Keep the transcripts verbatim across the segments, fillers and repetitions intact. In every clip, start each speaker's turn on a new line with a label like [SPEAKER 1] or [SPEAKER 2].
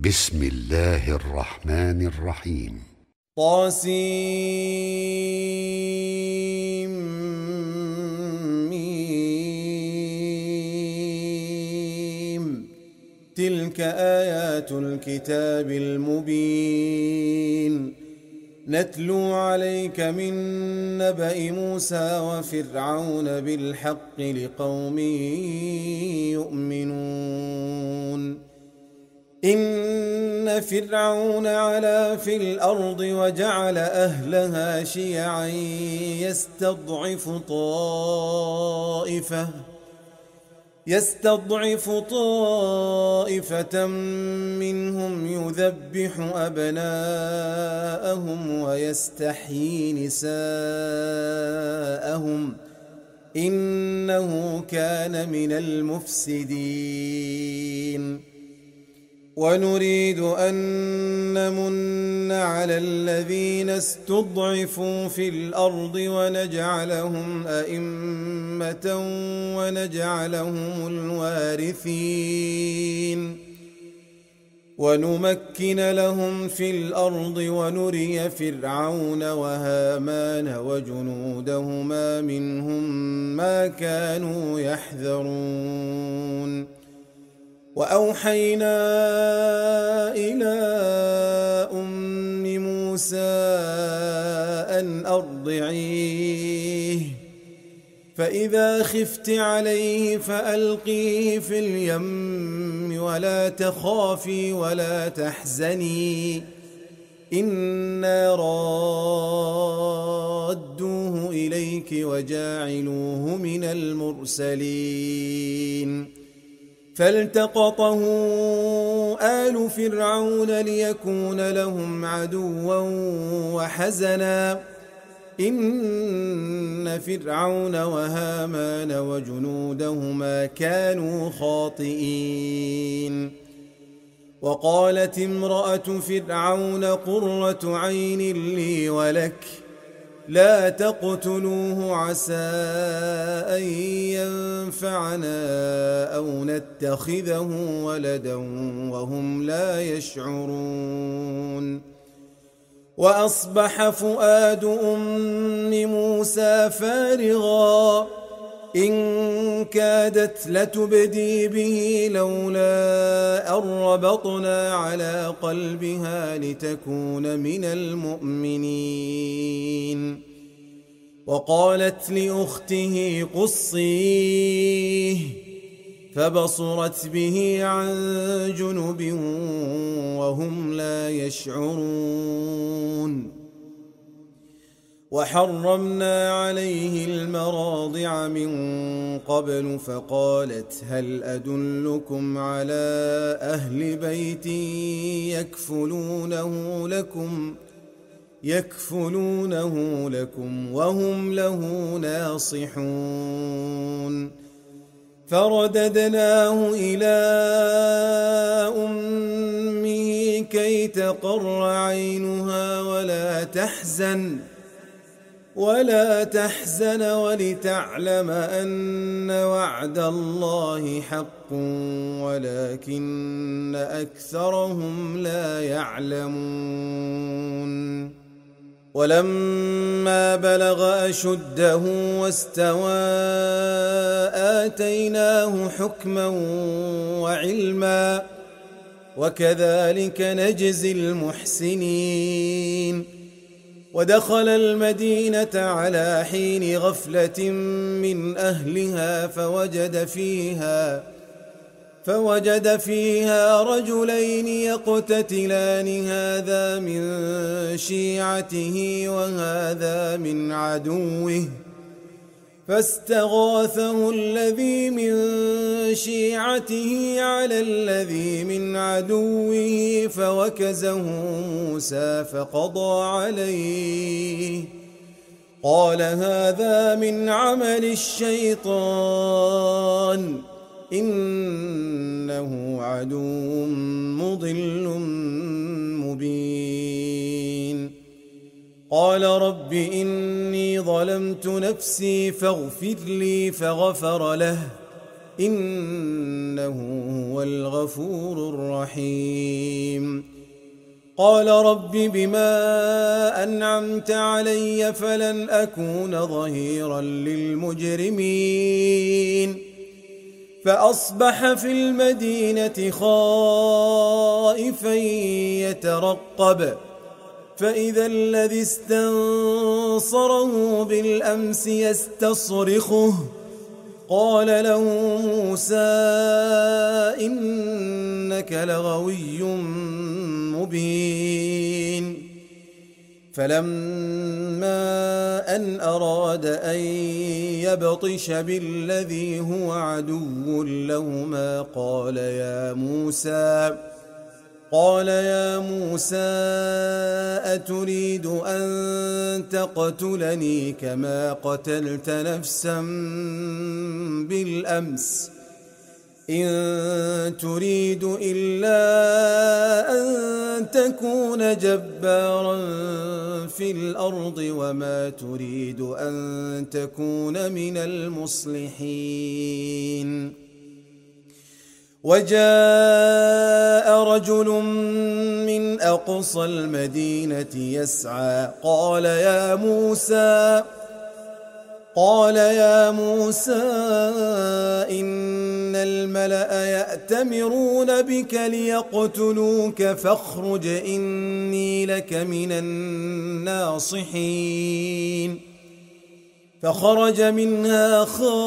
[SPEAKER 1] بسم الله الرحمن الرحيم.
[SPEAKER 2] طاسيم. تلك آيات الكتاب المبين نتلو عليك من نبأ موسى وفرعون بالحق لقوم يؤمنون. إن فرعون علا في الأرض وجعل أهلها شيعا يستضعف طائفة يستضعف طائفة منهم يذبح أبناءهم ويستحيي نساءهم إنه كان من المفسدين. ونريد أن نمن على الذين استضعفوا في الأرض ونجعلهم أئمة ونجعلهم الوارثين ونمكن لهم في الأرض ونري فرعون وهامان وجنودهما منهم ما كانوا يحذرون. وأوحينا إلى أم موسى أن أرضعيه فإذا خفت عليه فألقيه في اليم ولا تخافي ولا تحزني إنا رادوه إليك وجاعلوه من المرسلين. فالتقطه آل فرعون ليكون لهم عدوا وحزنا إن فرعون وهامان وجنودهما كانوا خاطئين. وقالت امرأة فرعون قرة عين لي ولك لا تقتلوه عسى أن ينفعنا أو نتخذه ولدا وهم لا يشعرون. وأصبح فؤاد أم موسى فارغا إن كادت لتبدي به لولا أن ربطنا على قلبها لتكون من المؤمنين. وقالت لأخته قصيه فبصرت به عن جنب وهم لا يشعرون. وحرمنا عليه المراضع من قبل فقالت هل أدلكم على أهل بيت يكفلونه لكم يكفلونه لكم وهم له ناصحون. فرددناه إلى أمه كي تقر عينها ولا تحزن ولا تحزن ولتعلم أن وعد الله حق ولكن أكثرهم لا يعلمون. ولما بلغ أشده واستوى آتيناه حكما وعلما وكذلك نجزي المحسنين. ودخل المدينة على حين غفلة من أهلها فوجد فيها فوجد فيها رجلين يقتتلان هذا من شيعته وهذا من عدوه فاستغاثه الذي من شيعته على الذي من عدوه فوكزه موسى فقضى عليه قال هذا من عمل الشيطان إنه عدو مضل مبين. قال رب إني ظلمت نفسي فاغفر لي فغفر له إنه هو الغفور الرحيم. قال رب بما أنعمت علي فلن أكون ظهيرا للمجرمين فأصبح في المدينة خائفا يترقب فإذا الذي استنصره بالأمس يستصرخه قال له موسى إنك لغوي مبين فلما أن أراد أن يبطش بالذي هو عدو لهما قال يا موسى قال يا موسى أتريد أن تقتلني كما قتلت نفسا بالأمس إن تريد إلا أن تكون جبارا في الأرض وما تريد أن تكون من المصلحين وجاء رجل من أقصى المدينة يسعى قال يا موسى قال يا موسى إن الملأ يأتمرون بك ليقتلوك فاخرج إني لك من الناصحين فخرج منها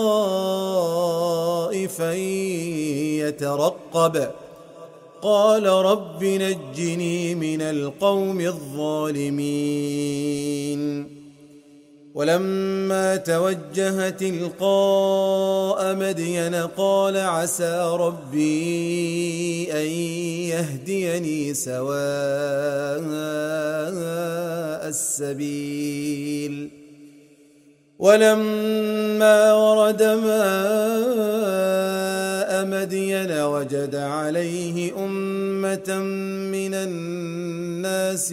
[SPEAKER 2] خائفا يترقب قال رب نجني من القوم الظالمين ولما توجه تلقاء مدين قال عسى ربي أن يهديني سواء السبيل ولما ورد ماء مدين وجد عليه أمة من الناس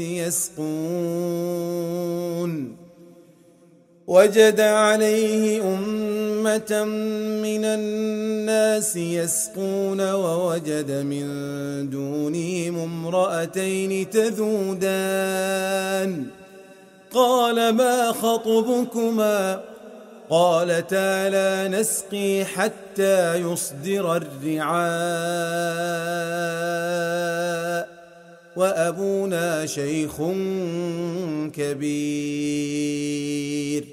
[SPEAKER 2] يسقون وجد عليه أمة من الناس يسقون ووجد من دونهم امرأتين تذودان قال ما خطبكما قالتا لا نسقي حتى يصدر الرعاء وأبونا شيخ كبير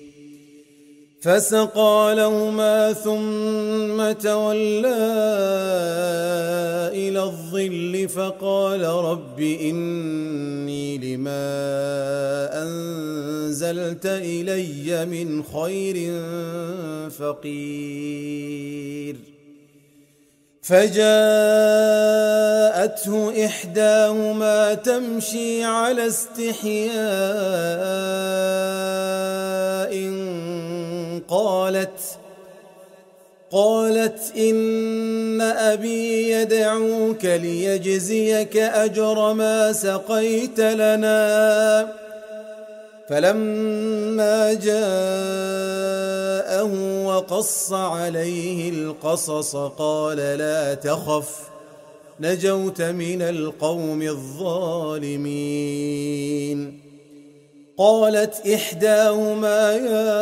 [SPEAKER 2] فسقى لهما ثم تولى إلى الظل فقال رب إني لما أنزلت إلي من خير فقير فجاءته إحداهما تمشي على استحياء قالت قالت إن أبي يدعوك ليجزيك أجر ما سقيت لنا فلما جاءه وقص عليه القصص قال لا تخف نجوت من القوم الظالمين قالت إحداهما يا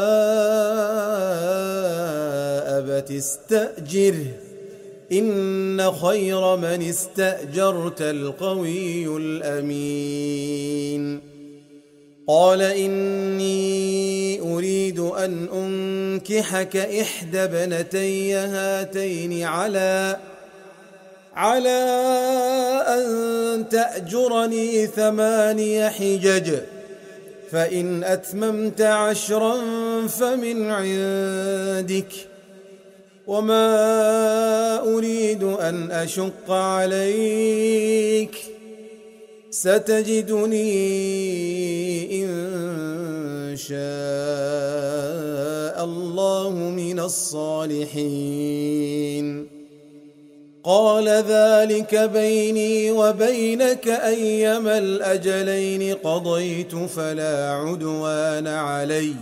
[SPEAKER 2] أبت استأجره إن خير من استأجرت القوي الأمين قال إني أريد أن أنكحك إحدى ابنتي هاتين على على أن تأجرني ثماني حجج فإن أتممت عشرا فمن عندك وما أريد أن أشق عليك ستجدني إن شاء الله من الصالحين قال ذلك بيني وبينك أيما الأجلين قضيت فلا عدوان علي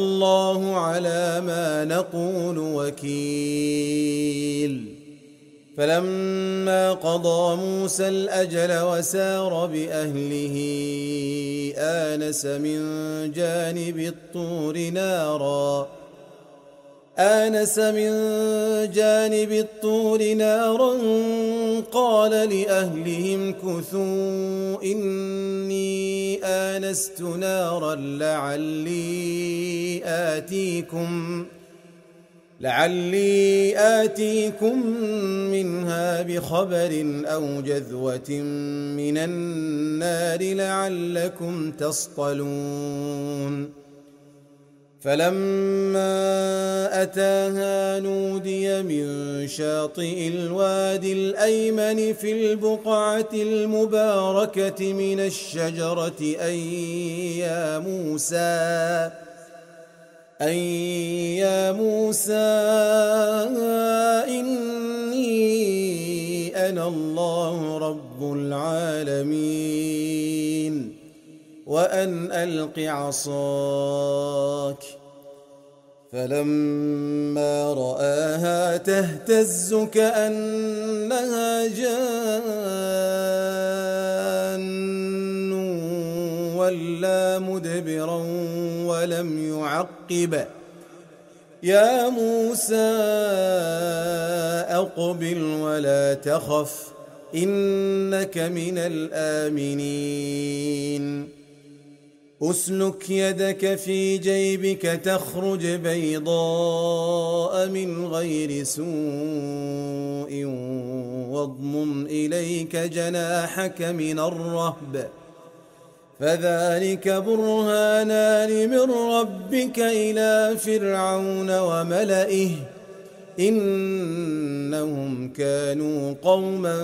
[SPEAKER 2] والله على ما نقول وكيل فلما قضى موسى الأجل وسار بأهله آنس من جانب الطور نارا آنس من جانب الطور نارا قال لأهلهم كثوا إني آنست نارا لعلي آتيكم لعلي آتيكم منها بخبر أو جذوة من النار لعلكم تصطلون فلما أتاها نودي من شاطئ الوادي الأيمن في البقعة المباركة من الشجرة أن يا موسى أن يا موسى إني أنا الله رب العالمين وأن ألق عصاك فلما رآها تهتز كأنها جان ولا مدبرا ولم يعقب يا موسى أقبل ولا تخف إنك من الآمنين أسلك يدك في جيبك تخرج بيضاء من غير سوء واضمم إليك جناحك من الرهب فذلك برهانان من ربك إلى فرعون وملئه إنهم كانوا قوما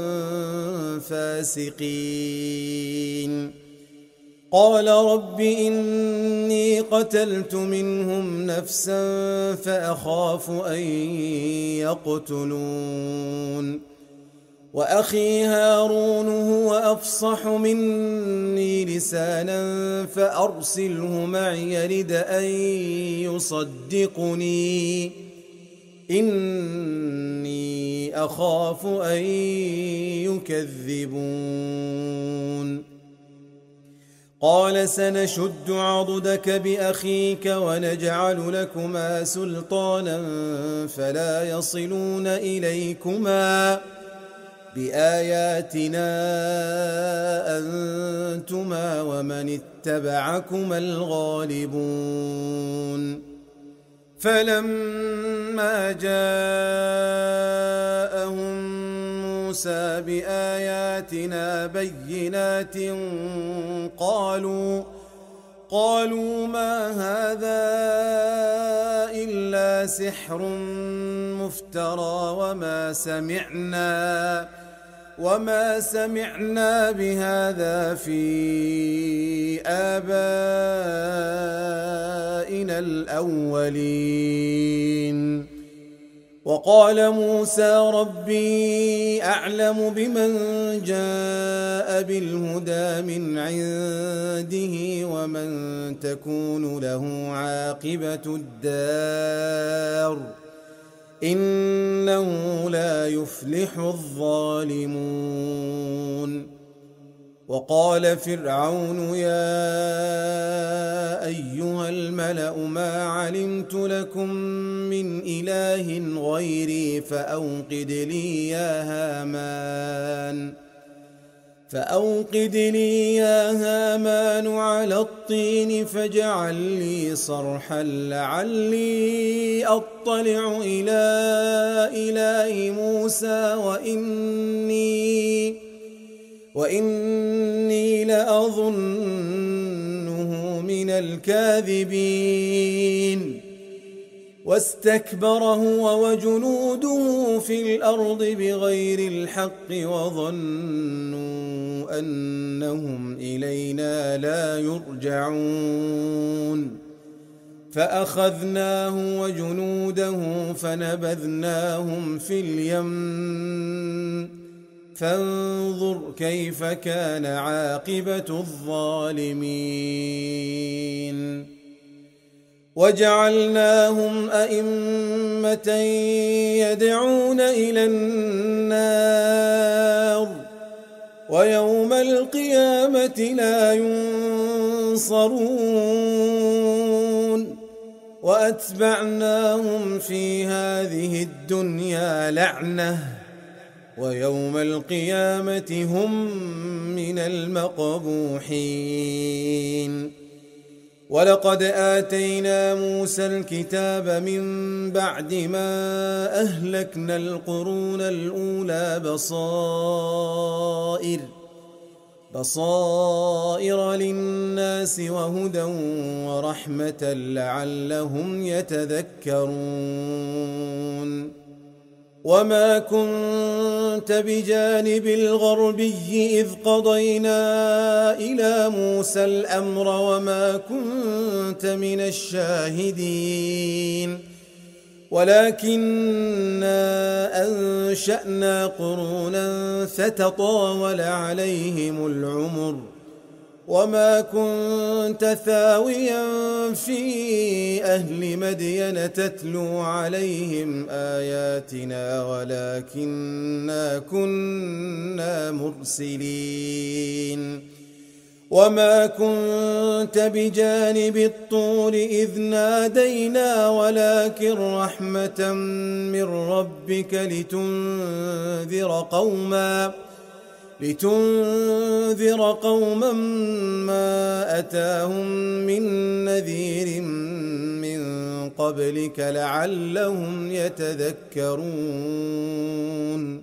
[SPEAKER 2] فاسقين قال رب إني قتلت منهم نفسا فأخاف أن يقتلون وأخي هارون هو أفصح مني لسانا فأرسله معي يرد أن يصدقني إني أخاف أن يكذبون قال سنشد عضدك بأخيك ونجعل لكما سلطانا فلا يصلون إليكما بآياتنا أنتما ومن اتبعكما الغالبون فلما جاءهم موسى بآياتنا بينات قالوا قالوا ما هذا إلا سحر مفترى وما سمعنا وما سمعنا بهذا في آبائنا الأولين وقال موسى ربي أعلم بمن جاء بالهدى من عنده ومن تكون له عاقبة الدار إنه لا يفلح الظالمون وقال فرعون يا أيها الملأ ما علمت لكم من إله غيري فأوقد لي يا هامان فأوقد لي يا هامان على الطين فاجعل لي صرحا لعلي أطلع إلى إله موسى وإني وإني لأظنه من الكاذبين واستكبر هو وجنوده في الأرض بغير الحق وظنوا أنهم إلينا لا يرجعون فأخذناه وجنوده فنبذناهم في اليم فانظر كيف كان عاقبة الظالمين وجعلناهم أئمة يدعون إلى النار ويوم القيامة لا ينصرون وأتبعناهم في هذه الدنيا لعنة ويوم القيامة هم من المقبوحين ولقد آتينا موسى الكتاب من بعد ما أهلكنا القرون الأولى بصائر بصائر للناس وهدى ورحمة لعلهم يتذكرون وما كنت بجانب الغربي إذ قضينا إلى موسى الأمر وما كنت من الشاهدين ولكننا أنشأنا قرونا فتطاول عليهم العمر وما كنت ثاويا في أهل مدين تتلو عليهم آياتنا ولكننا كنا مرسلين وما كنت بجانب الطور إذ نادينا ولكن رحمة من ربك لتنذر قوما لتنذر قوما ما أتاهم من نذير من قبلك لعلهم يتذكرون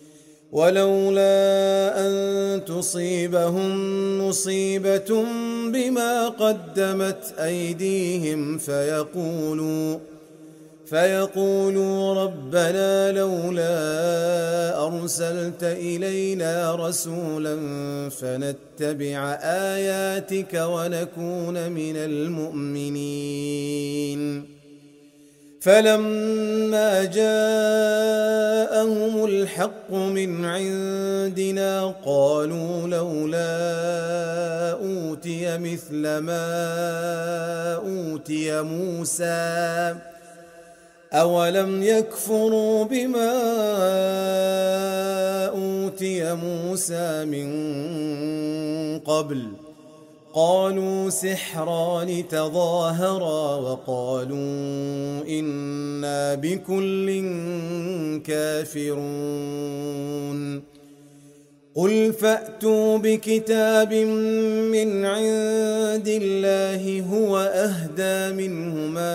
[SPEAKER 2] ولولا أن تصيبهم مصيبة بما قدمت أيديهم فيقولوا فيقولوا ربنا لولا أرسلت إلينا رسولا فنتبع آياتك ونكون من المؤمنين فلما جاءهم الحق من عندنا قالوا لولا أوتي مثل ما أوتي موسى أولم يكفروا بما أوتي موسى من قبل قالوا سحران تظاهرا وقالوا إنا بكل كافرون قل فأتوا بكتاب من عند الله هو أهدى منهما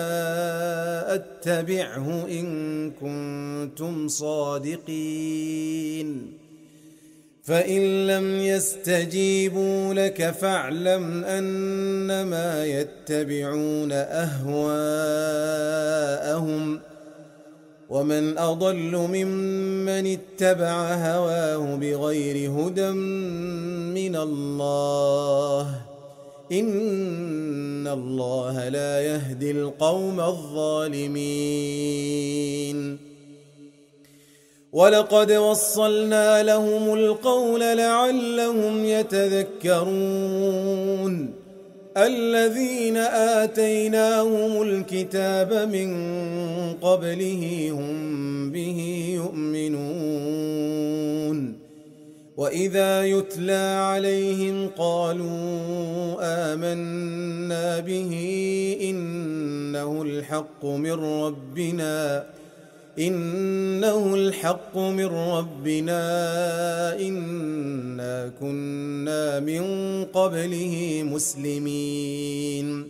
[SPEAKER 2] أتبعه إن كنتم صادقين فإن لم يستجيبوا لك فاعلم أنما يتبعون أهواءهم ومن أضل ممن اتبع هواه بغير هدى من الله إن الله لا يهدي القوم الظالمين ولقد وصلنا لهم القول لعلهم يتذكرون الذين آتيناهم الكتاب من قبله هم به يؤمنون وإذا يتلى عليهم قالوا آمنا به إنه الحق من ربنا إنه الحق من ربنا إنا كنا من قبله مسلمين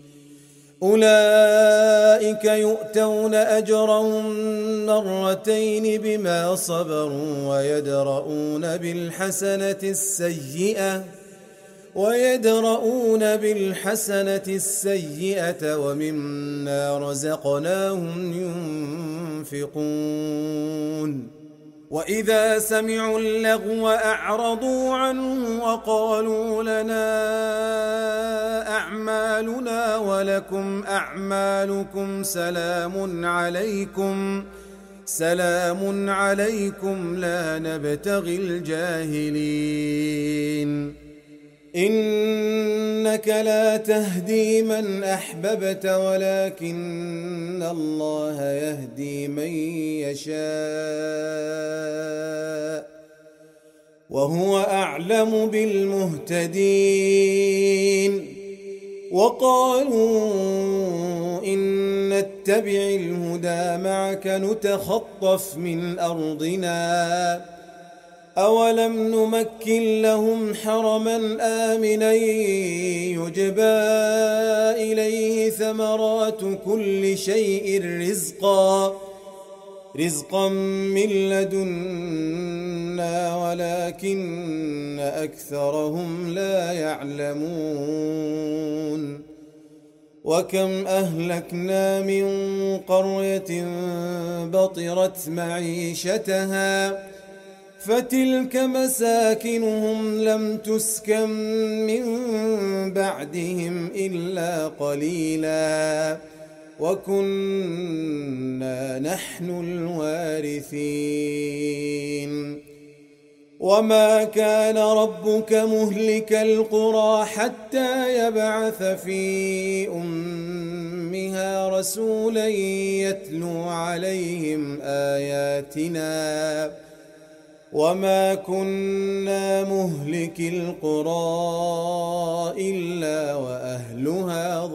[SPEAKER 2] أولئك يؤتون أجرهم مرتين بما صبروا ويدرؤون بالحسنة السيئة ويدرؤون بالحسنة السيئة ومما رزقناهم ينفقون وإذا سمعوا اللغو أعرضوا عنه وقالوا لنا أعمالنا ولكم أعمالكم سلام عليكم سلام عليكم لا نبتغي الجاهلين إنك لا تهدي من أحببت ولكن الله يهدي من يشاء وهو أعلم بالمهتدين. وقالوا إن نتبع الهدى معك نتخطف من أرضنا أولم نمكن لهم حرما آمنا يجبى إليه ثمرات كل شيء رزقا رزقا من لدنا ولكن أكثرهم لا يعلمون. وكم أهلكنا من قرية بطرت معيشتها فتلك مساكنهم لم تسكن من بعدهم إلا قليلا وكنا نحن الوارثين. وما كان ربك مهلك القرى حتى يبعث في أمها رسولا يتلو عليهم آياتنا وما كنا مهلك القرى إلا وأهلها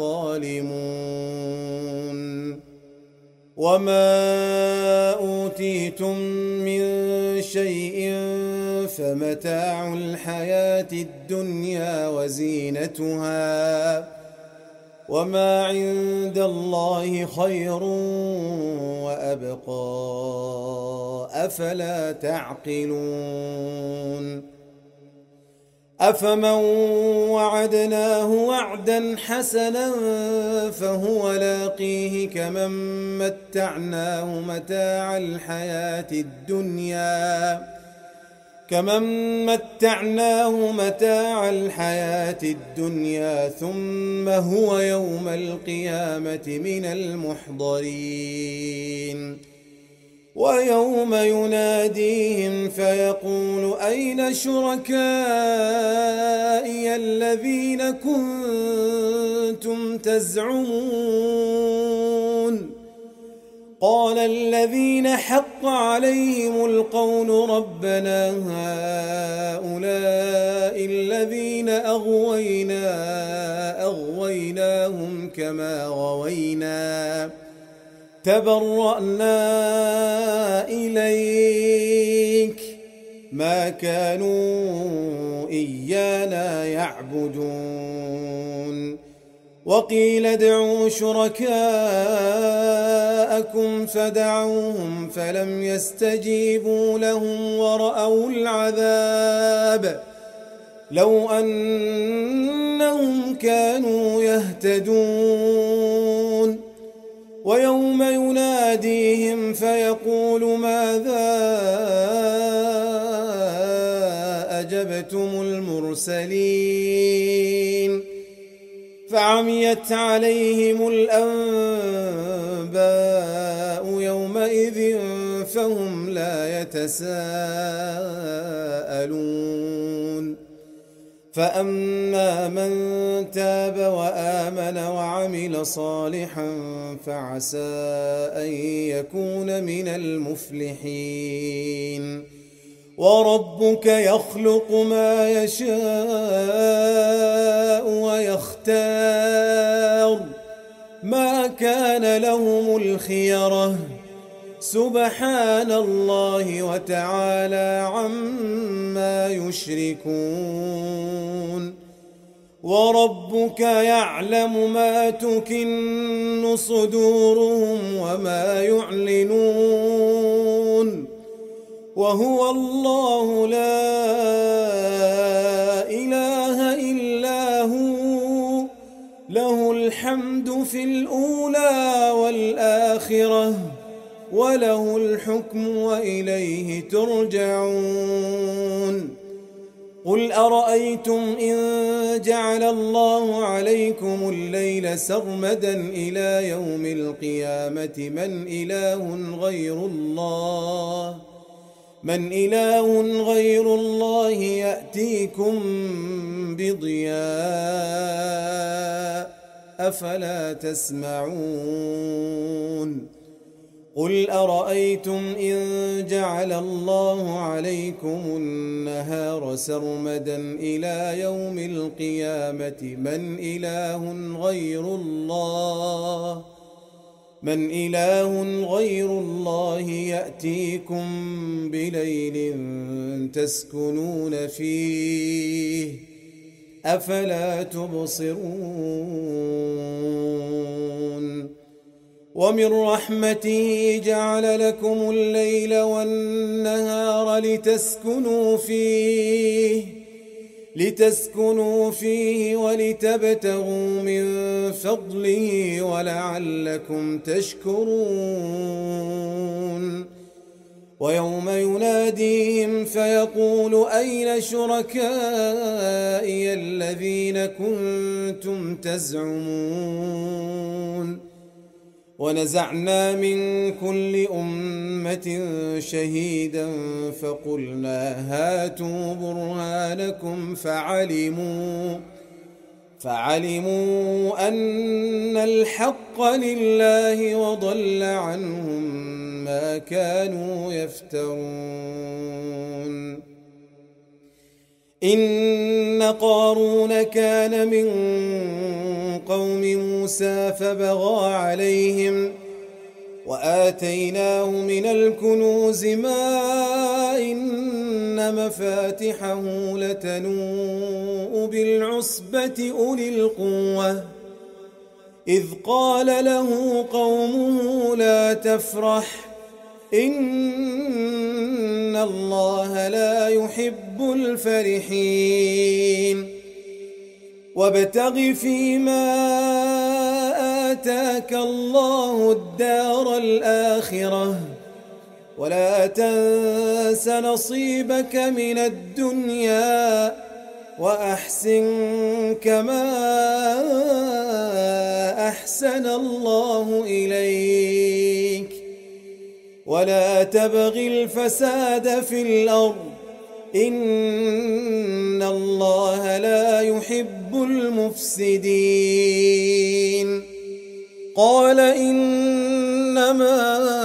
[SPEAKER 2] ظالمون. وما أوتيتم من شيء فمتاع الحياة الدنيا وزينتها وما عند الله خير وأبقى أفلا تعقلون. أفمن وعدناه وعدا حسنا فهو لاقيه كمن متعناه متاع الحياة الدنيا كمن متعناه متاع الحياة الدنيا ثم هو يوم القيامة من المحضرين. ويوم يناديهم فيقول أين شركائي الذين كنتم تزعمون قال الذين حق عليهم القول ربنا هؤلاء الذين أغوينا أغويناهم كما غوينا تبرأنا إليك ما كانوا إيانا يعبدون. وقيل ادعوا شركاءكم فدعوهم فلم يستجيبوا لهم ورأوا العذاب لو أنهم كانوا يهتدون. ويوم يناديهم فيقول ماذا أجبتم المرسلين فعميت عليهم الأنباء يومئذ فهم لا يتساءلون. فأما من تاب وآمن وعمل صالحا فعسى أن يكون من المفلحين. وربك يخلق ما يشاء ويختار ما كان لهم الخيرة سبحان الله وتعالى عما يشركون. وربك يعلم ما تكن صدورهم وما يعلنون وهو الله لا إله إلا هو له الحمد في الأولى والآخرة وله الحكم وإليه ترجعون. قل أرأيتم إن جعل الله عليكم الليل سرمدا إلى يوم القيامة من إله غير الله من إله غير الله يأتيكم بضياء أفلا تسمعون قل أرأيتم إن جعل الله عليكم النهار سرمدا إلى يوم القيامة من إله غير الله من إله غير الله يأتيكم بليل تسكنون فيه أفلا تبصرون ومن رحمته جعل لكم الليل والنهار لتسكنوا فيه لتسكنوا فيه ولتبتغوا من فضله ولعلكم تشكرون ويوم يناديهم فيقول أين شركائي الذين كنتم تزعمون ونزعنا من كل أمة شهيدا فقلنا هاتوا برهانكم فعلموا فعلموا أن الحق لله وضل عنهم ما كانوا يفترون إن قارون كان من قوم موسى فبغى عليهم وآتيناه من الكنوز ما إن مفاتحه لتنوء بالعصبة أولي القوة إذ قال له قومه لا تفرح إن الله لا يحب الفرحين وابتغ فيما آتاك الله الدار الآخرة ولا تنس نصيبك من الدنيا وأحسن كما أحسن الله إليك ولا تبغ الفساد في الأرض إن الله لا يحب المفسدين قال إنما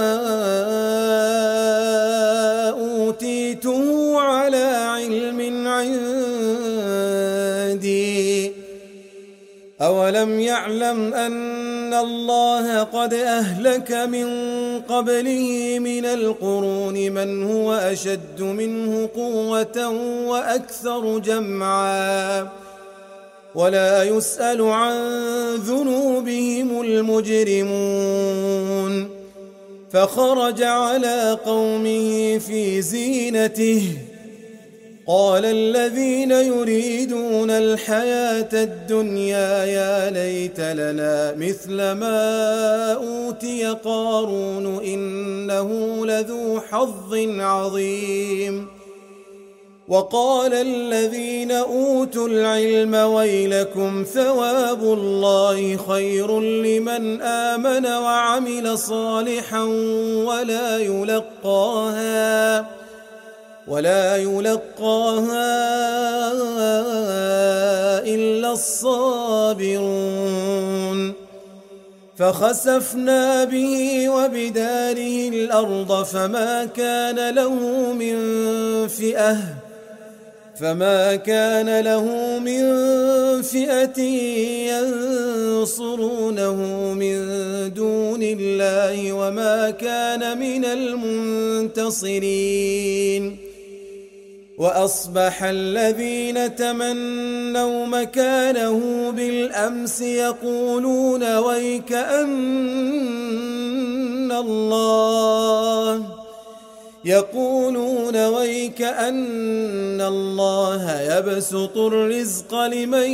[SPEAKER 2] أوتيته على علم عندي أولم يعلم أن الله قد أهلك من قبله من القرون من هو أشد منه قوة وأكثر جمعا ولا يسأل عن ذنوبهم المجرمون فخرج على قومه في زينته قال الذين يريدون الحياة الدنيا يا ليت لنا مثل ما أوتي قارون إنه لذو حظ عظيم وقال الذين أوتوا العلم ويلكم ثواب الله خير لمن آمن وعمل صالحا ولا يلقاها ولا يلقاها إلا الصابرون فخسفنا به وبداره الأرض فما كان له من فئة فما كان له من فئة ينصرونه من دون الله وما كان من المنتصرين وأصبح الذين تمنوا مكانه بالأمس يقولون ويكأن الله يقولون ويكأن الله يبسط الرزق لمن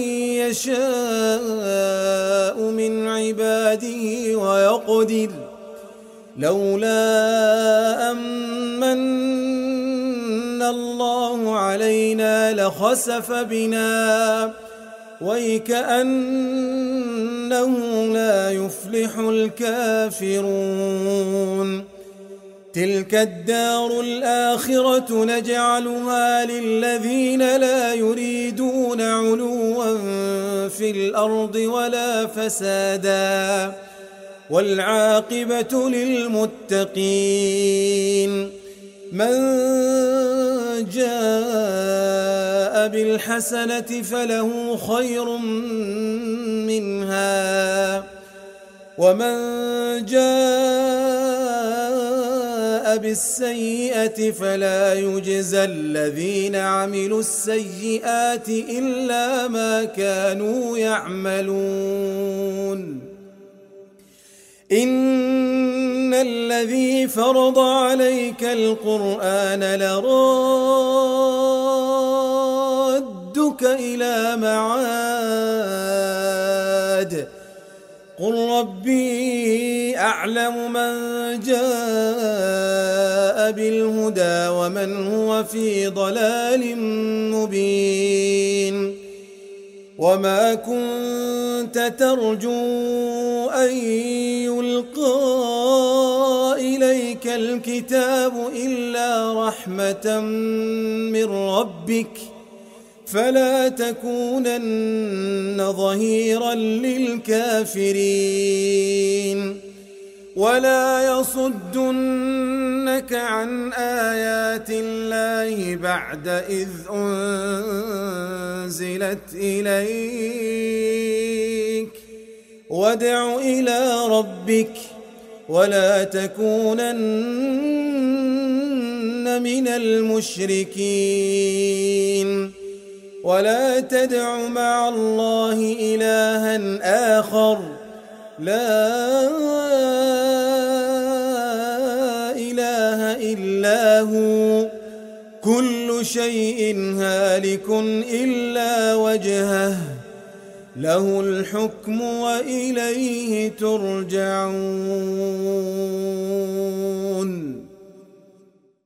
[SPEAKER 2] يشاء من عباده ويقدر لولا أمن الله علينا لخسف بنا ويكأنه لا يفلح الكافرون تلك الدار الآخرة نجعلها للذين لا يريدون علوا في الأرض ولا فسادا والعاقبة للمتقين من جاء بالحسنة فله خير منها ومن جاء بالسيئة فلا يجزى الذين عملوا السيئات إلا ما كانوا يعملون إن الذي فرض عليك القرآن لرادك إلى معاد قل ربي أعلم من جاء بالهدى ومن هو في ضلال مبين وما كنت ترجو أن يلقى إليك الكتاب إلا رحمة من ربك فلا تكونن ظهيرا للكافرين ولا يصدنك عن آيات الله بعد إذ أنزلت إليك وادع إلى ربك ولا تكونن من المشركين ولا تدع مع الله إلها آخر لا إله إلا هو كل شيء هالك إلا وجهه له الحكم وإليه ترجعون.